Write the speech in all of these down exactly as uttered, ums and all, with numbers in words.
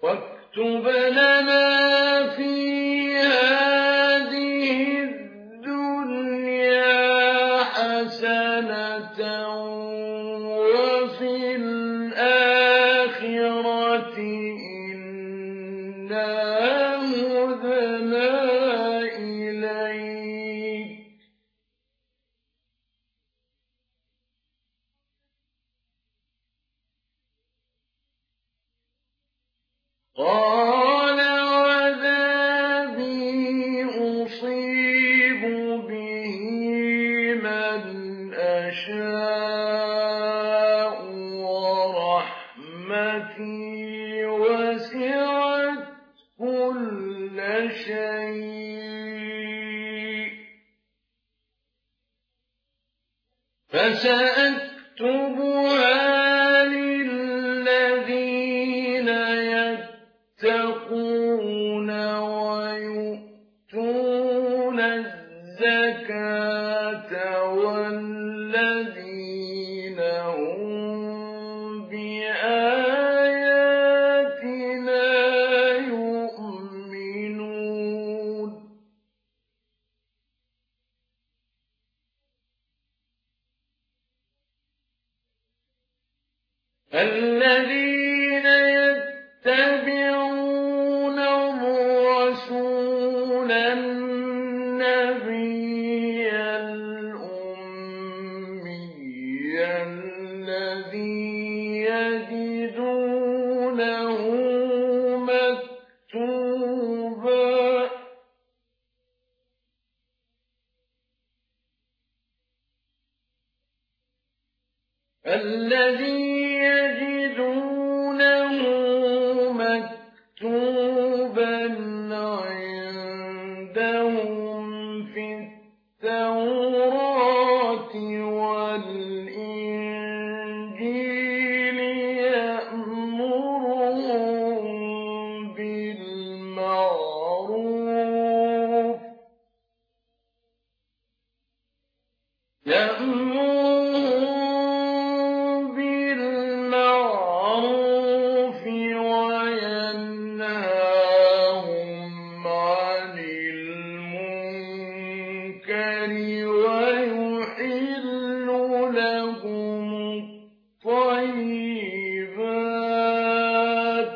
واكتب لنا في هذه الدنيا حسنة وفي الآخرة إنا هدنا إليك قال عذابي أصيب به من أشاء ورحمتي وسعت كل شيء فسأكتبها للذين يتقون ويؤتون الزكاة والذين هم بآياتنا يؤمنون الذين يتبعون الرسول النبي الأمي الذي يجدونه مكتوبا الذي يجدونه مكتوبا عندهم في التوراة والإنجيل يأمرهم بالمعروف يأمرهم بالمعروف وينهاهم عن المنكر ويحل لهم الطيبات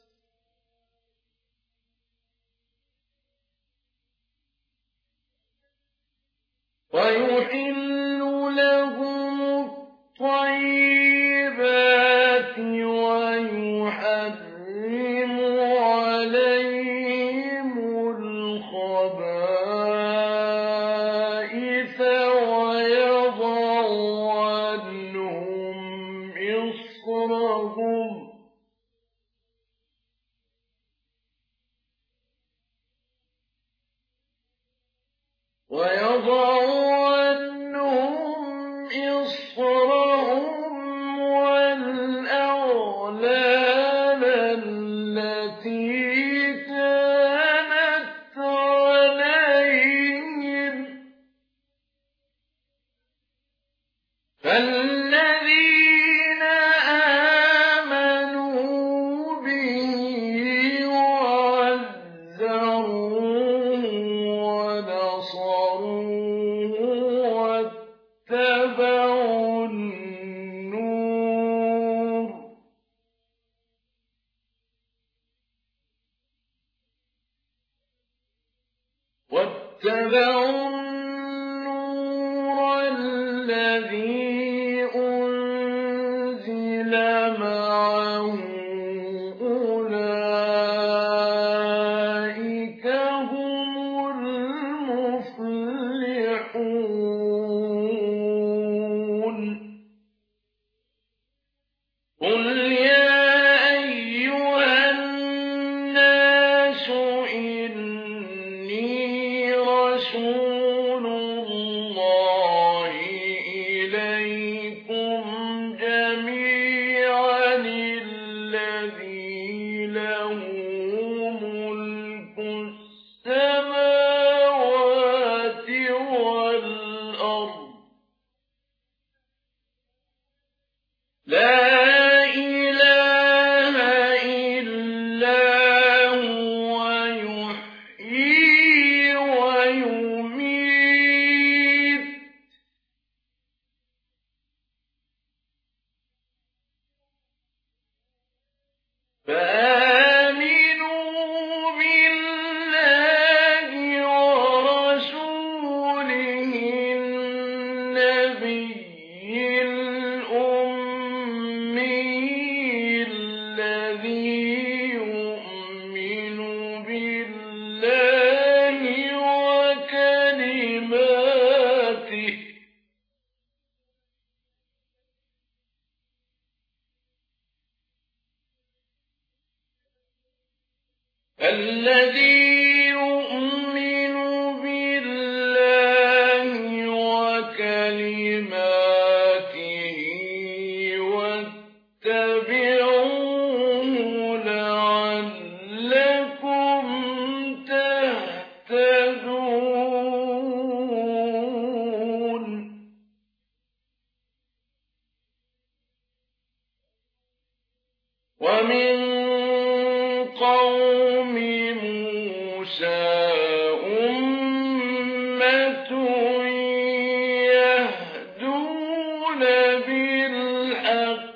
ويحل لهم الطيبات ويحرم عليهم الخبائث ويضع عنهم إصرهم ويضع عنهم إصرهم والأغلال التي كانت عليهم فالذين آمنوا به وعزروه ونصروه واتبعوا النور واتبعوا النور الذي أنزل معه أولئك هم المفلحون قل يا أيها الناس إني رسول الله إليكم جميعا الذي له ملك السماوات والأرض لا إله الذي يؤمن بالله وكلماته واتبعوه لعلكم تهتدون. ومن قوم موسى أمة يهدون بالحق